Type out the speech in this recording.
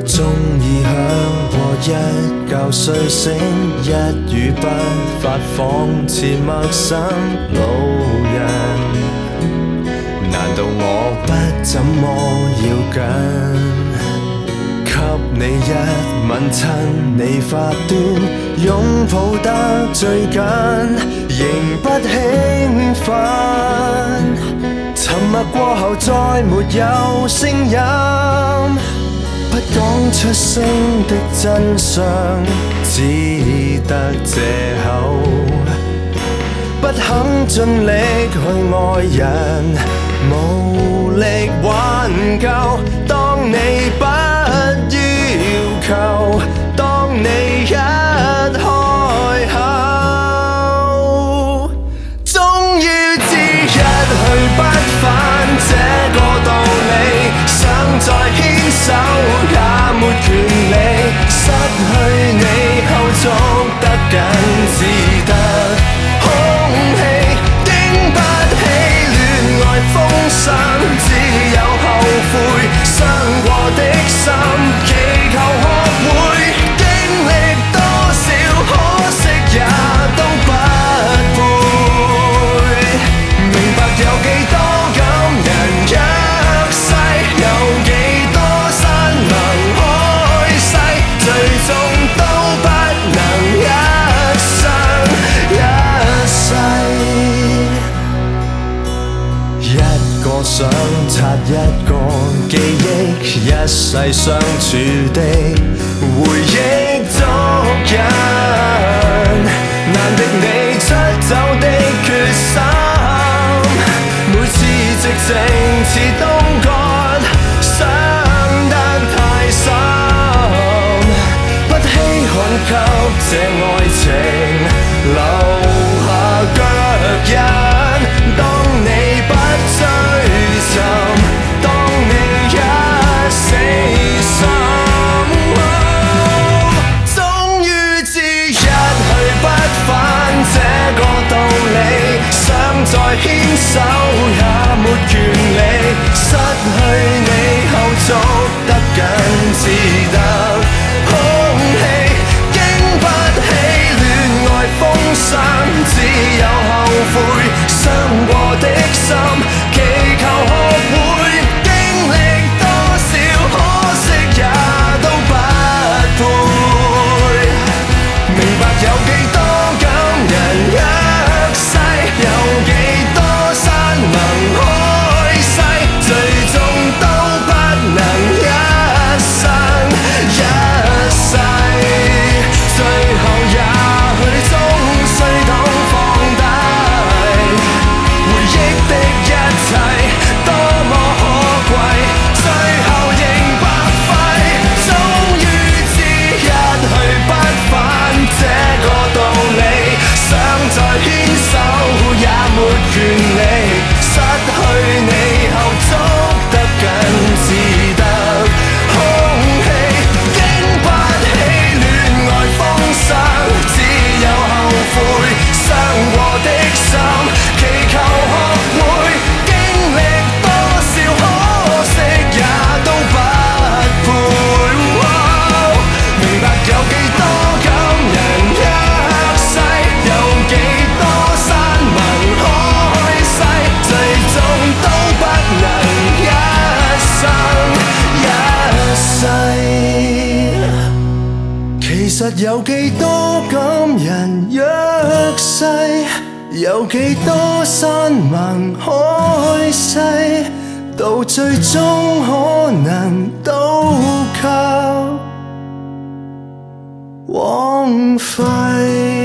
钟已響過一覺睡醒，一語不發仿似陌生路人。難道我不怎麼要緊？給你一吻親你發端，擁抱得最緊，仍不興奮。沉默過後再沒有聲音，不講出聲的真相，只得藉口。不肯盡力去愛人，無力挽救。當你不要求，當你一開口，終於知一去不返這個道理，想再牽手也沒權利，失去你後捉得緊，只得空氣，經不起戀愛風霜，只有後悔傷過的心，祈求學會經歷多少，可惜也都不配。明白有幾多感人一世，有幾多山盟海誓，最終都不能一生一世。一個想擦一個記憶，一世相處的回憶捉緊，難敵你出走的決心。每次寂靜似冬乾，傷得太深，不稀罕給這愛情留下腳印。當你不追尋，當你一死心，終於知一去不返這個道理，想再牽手也沒權利，失去你後捉得緊，只得空氣，經不起戀愛風霜，只有後悔傷過的心，祈求學會經歷多少，可惜也都不配。明白有幾多感人一世，有幾多山盟海誓，最終都不能一生一世。最後也許終須懂放低，回憶的一切多麼可貴，最後仍白費。終於知一去不返這個道理，想再牽手也沒權利，失去你後捉得緊，只得空氣，經不起戀愛風霜，只有後悔傷過的心，祈求學會經歷多少，可惜也都不配。明白有幾多感人一世，有幾多山盟海誓，最終都不能一生一世。其實有幾多感人一世，有幾多山盟海誓，到最終可能都靠枉費。